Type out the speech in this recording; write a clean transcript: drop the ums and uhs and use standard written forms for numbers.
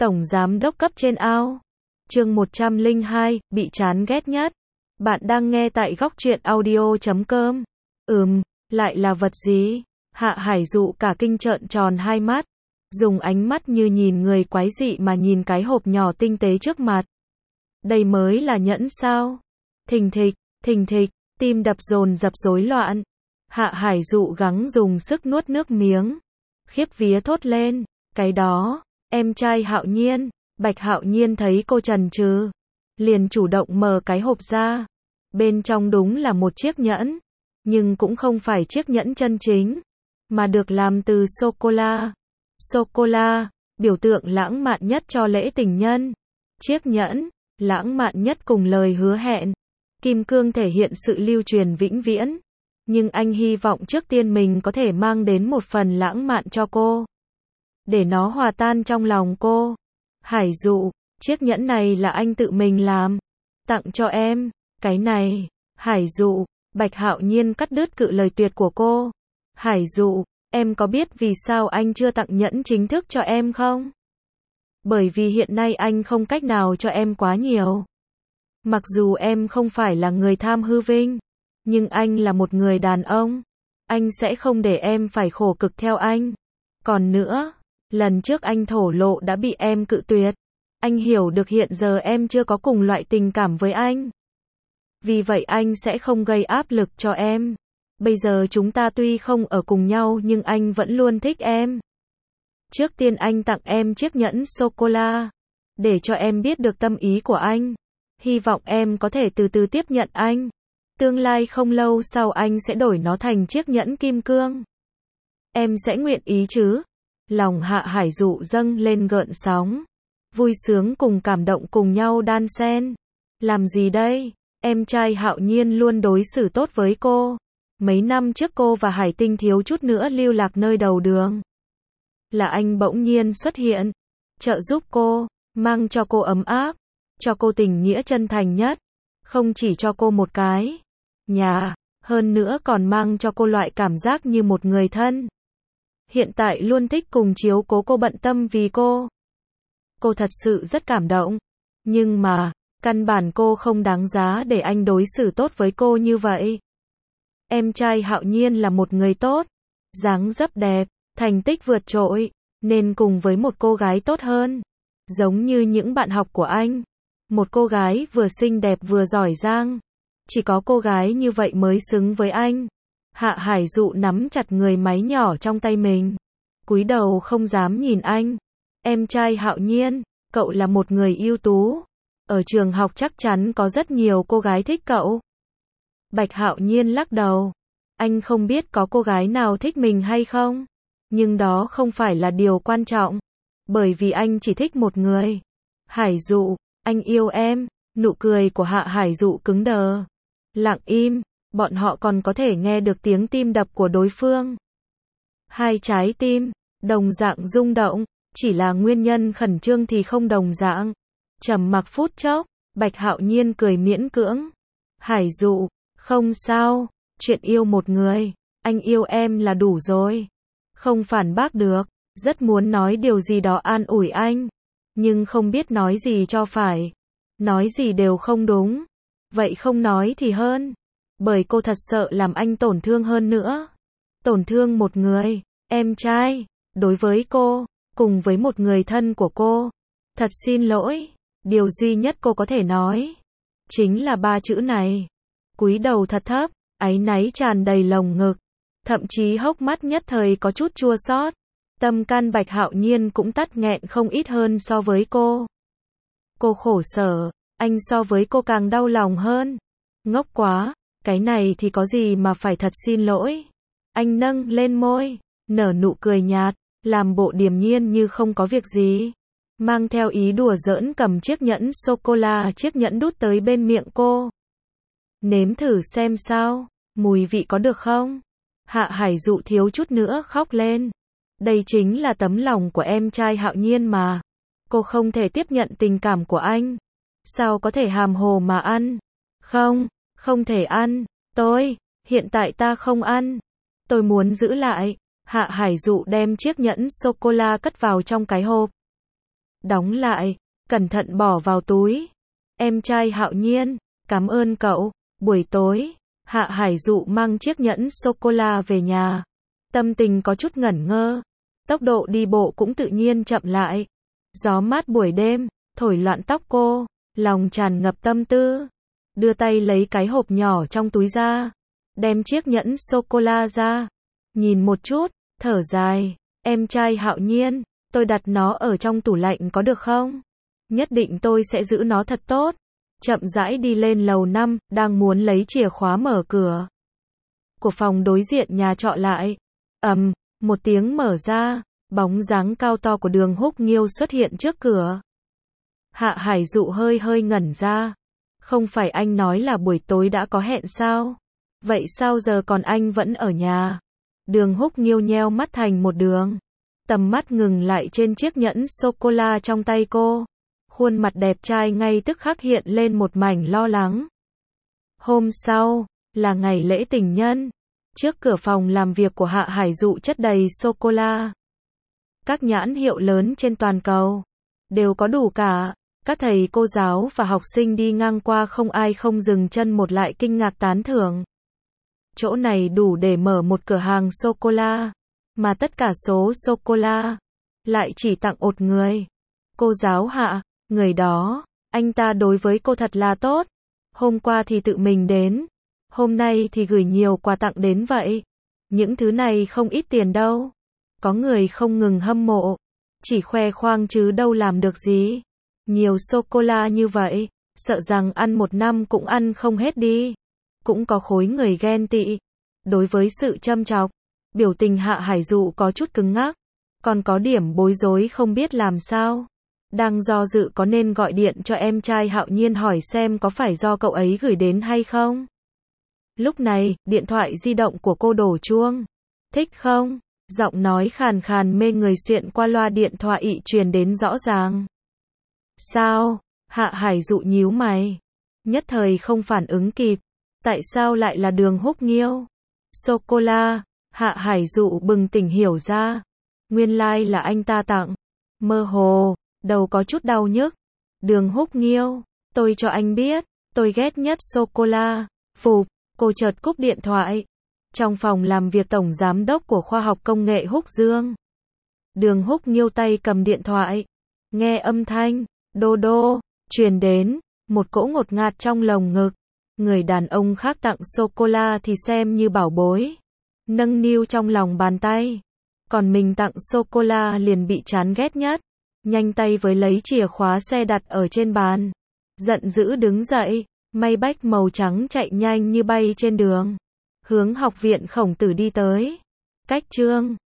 Tổng giám đốc cấp trên ao. Chương 102, bị chán ghét nhất. Bạn đang nghe tại góc truyện audio.com. Lại là vật gì? Hạ Hải Dụ cả kinh trợn tròn hai mắt, dùng ánh mắt như nhìn người quái dị mà nhìn cái hộp nhỏ tinh tế trước mặt. Đây mới là nhẫn sao? Thình thịch, tim đập dồn dập rối loạn. Hạ Hải Dụ gắng dùng sức nuốt nước miếng, khiếp vía thốt lên, cái đó, em trai Hạo Nhiên. Bạch Hạo Nhiên thấy cô chần chừ, liền chủ động mở cái hộp ra. Bên trong đúng là một chiếc nhẫn, nhưng cũng không phải chiếc nhẫn chân chính, mà được làm từ sô-cô-la. Sô-cô-la, biểu tượng lãng mạn nhất cho lễ tình nhân. Chiếc nhẫn, lãng mạn nhất cùng lời hứa hẹn. Kim cương thể hiện sự lưu truyền vĩnh viễn. Nhưng anh hy vọng trước tiên mình có thể mang đến một phần lãng mạn cho cô, để nó hòa tan trong lòng cô. Hải Dụ, chiếc nhẫn này là anh tự mình làm, tặng cho em. Cái này, Hải Dụ, Bạch Hạo Nhiên cắt đứt cự lời tuyệt của cô. Hải Dụ, em có biết vì sao anh chưa tặng nhẫn chính thức cho em không? Bởi vì hiện nay anh không cách nào cho em quá nhiều. Mặc dù em không phải là người tham hư vinh, nhưng anh là một người đàn ông. Anh sẽ không để em phải khổ cực theo anh. Còn nữa, lần trước anh thổ lộ đã bị em cự tuyệt. Anh hiểu được hiện giờ em chưa có cùng loại tình cảm với anh. Vì vậy anh sẽ không gây áp lực cho em. Bây giờ chúng ta tuy không ở cùng nhau nhưng anh vẫn luôn thích em. Trước tiên anh tặng em chiếc nhẫn sô-cô-la, để cho em biết được tâm ý của anh. Hy vọng em có thể từ từ tiếp nhận anh. Tương lai không lâu sau anh sẽ đổi nó thành chiếc nhẫn kim cương. Em sẽ nguyện ý chứ? Lòng Hạ Hải Dụ dâng lên gợn sóng. Vui sướng cùng cảm động cùng nhau đan xen. Làm gì đây? Em trai Hạo Nhiên luôn đối xử tốt với cô. Mấy năm trước cô và Hải Tinh thiếu chút nữa lưu lạc nơi đầu đường. Là anh bỗng nhiên xuất hiện, trợ giúp cô, mang cho cô ấm áp, cho cô tình nghĩa chân thành nhất. Không chỉ cho cô một cái nhà, hơn nữa còn mang cho cô loại cảm giác như một người thân. Hiện tại luôn thích cùng chiếu cố cô, bận tâm vì cô. Cô thật sự rất cảm động. Nhưng mà, căn bản cô không đáng giá để anh đối xử tốt với cô như vậy. Em trai Hạo Nhiên là một người tốt, dáng dấp đẹp, thành tích vượt trội, nên cùng với một cô gái tốt hơn. Giống như những bạn học của anh. Một cô gái vừa xinh đẹp vừa giỏi giang. Chỉ có cô gái như vậy mới xứng với anh. Hạ Hải Dụ nắm chặt người máy nhỏ trong tay mình, cúi đầu không dám nhìn anh. Em trai Hạo Nhiên, cậu là một người ưu tú. Ở trường học chắc chắn có rất nhiều cô gái thích cậu. Bạch Hạo Nhiên lắc đầu. Anh không biết có cô gái nào thích mình hay không. Nhưng đó không phải là điều quan trọng. Bởi vì anh chỉ thích một người. Hải Dụ, anh yêu em. Nụ cười của Hạ Hải Dụ cứng đờ. Lặng im, bọn họ còn có thể nghe được tiếng tim đập của đối phương. Hai trái tim, đồng dạng rung động, chỉ là nguyên nhân khẩn trương thì không đồng dạng. Trầm mặc phút chốc, Bạch Hạo Nhiên cười miễn cưỡng. Hải Dụ, không sao, chuyện yêu một người, anh yêu em là đủ rồi. Không phản bác được, rất muốn nói điều gì đó an ủi anh, nhưng không biết nói gì cho phải. Nói gì đều không đúng. Vậy không nói thì hơn. Bởi cô thật sợ làm anh tổn thương hơn nữa. Tổn thương một người, em trai, đối với cô, cùng với một người thân của cô. Thật xin lỗi. Điều duy nhất cô có thể nói chính là ba chữ này. Cúi đầu thật thấp, áy náy tràn đầy lồng ngực. Thậm chí hốc mắt nhất thời có chút chua xót. Tâm can Bạch Hạo Nhiên cũng tắc nghẹn không ít hơn so với cô. Cô khổ sở, anh so với cô càng đau lòng hơn. Ngốc quá, cái này thì có gì mà phải thật xin lỗi. Anh nâng lên môi, nở nụ cười nhạt, làm bộ điềm nhiên như không có việc gì. Mang theo ý đùa giỡn cầm chiếc nhẫn sô-cô-la, chiếc nhẫn đút tới bên miệng cô. Nếm thử xem sao, mùi vị có được không? Hạ Hải Dụ thiếu chút nữa khóc lên. Đây chính là tấm lòng của em trai Hạo Nhiên mà. Cô không thể tiếp nhận tình cảm của anh. Sao có thể hàm hồ mà ăn? Không thể ăn. Hiện tại ta không ăn. Tôi muốn giữ lại. Hạ Hải Dụ đem chiếc nhẫn sô-cô-la cất vào trong cái hộp. đóng lại, cẩn thận bỏ vào túi. Em trai Hạo Nhiên, cảm ơn cậu. Buổi tối, Hạ Hải Dụ mang chiếc nhẫn sô-cô-la về nhà. Tâm tình có chút ngẩn ngơ. Tốc độ đi bộ cũng tự nhiên chậm lại. Gió mát buổi đêm, thổi loạn tóc cô, lòng tràn ngập tâm tư. Đưa tay lấy cái hộp nhỏ trong túi ra. Đem chiếc nhẫn sô-cô-la ra. Nhìn một chút, thở dài. Em trai Hạo Nhiên, tôi đặt nó ở trong tủ lạnh có được không? Nhất định tôi sẽ giữ nó thật tốt. Chậm rãi đi lên lầu 5, đang muốn lấy chìa khóa mở cửa của phòng đối diện nhà trọ lại. Một tiếng mở ra, bóng dáng cao to của Đường Húc Nghiêu xuất hiện trước cửa. Hạ Hải Dụ hơi hơi ngẩn ra. Không phải anh nói là buổi tối đã có hẹn sao? Vậy sao giờ còn anh vẫn ở nhà? Đường Húc Nghiêu nheo mắt thành một đường. Tầm mắt ngừng lại trên chiếc nhẫn sô-cô-la trong tay cô. Khuôn mặt đẹp trai ngay tức khắc hiện lên một mảnh lo lắng. Hôm sau, là ngày lễ tình nhân. Trước cửa phòng làm việc của Hạ Hải Dụ chất đầy sô-cô-la. Các nhãn hiệu lớn trên toàn cầu đều có đủ cả. Các thầy cô giáo và học sinh đi ngang qua không ai không dừng chân một lại kinh ngạc tán thưởng. Chỗ này đủ để mở một cửa hàng sô-cô-la. Mà tất cả số sô-cô-la lại chỉ tặng một người. Cô giáo Hạ, người đó, anh ta đối với cô thật là tốt. Hôm qua thì tự mình đến. Hôm nay thì gửi nhiều quà tặng đến vậy. Những thứ này không ít tiền đâu. Có người không ngừng hâm mộ. Chỉ khoe khoang chứ đâu làm được gì. Nhiều sô-cô-la như vậy, sợ rằng ăn một năm cũng ăn không hết đi. Cũng có khối người ghen tị. Đối với sự châm chọc, biểu tình Hạ Hải Dụ có chút cứng ngắc. Còn có điểm bối rối không biết làm sao. Đang do dự có nên gọi điện cho em trai Hạo Nhiên hỏi xem có phải do cậu ấy gửi đến hay không. Lúc này, điện thoại di động của cô đổ chuông. Thích không? Giọng nói khàn khàn mê người xuyện qua loa điện thoại truyền đến rõ ràng. Sao? Hạ Hải Dụ nhíu mày. Nhất thời không phản ứng kịp. Tại sao lại là Đường Húc Nghiêu? Sô-cô-la. Hạ Hải Dụ bừng tỉnh hiểu ra. Nguyên lai là anh ta tặng. Mơ hồ, đầu có chút đau nhức. Đường Húc Nghiêu, tôi cho anh biết, tôi ghét nhất sô-cô-la. Phụp, cô chợt cúp điện thoại. Trong phòng làm việc tổng giám đốc của khoa học công nghệ Húc Dương. Đường Húc Nghiêu tay cầm điện thoại. Nghe âm thanh, đô đô, truyền đến, một cỗ ngột ngạt trong lồng ngực. Người đàn ông khác tặng sô-cô-la thì xem như bảo bối. Nâng niu trong lòng bàn tay. Còn mình tặng sô-cô-la liền bị chán ghét nhất. Nhanh tay với lấy chìa khóa xe đặt ở trên bàn. Giận dữ đứng dậy, may bách màu trắng chạy nhanh như bay trên đường. Hướng học viện Khổng Tử đi tới. Cách chương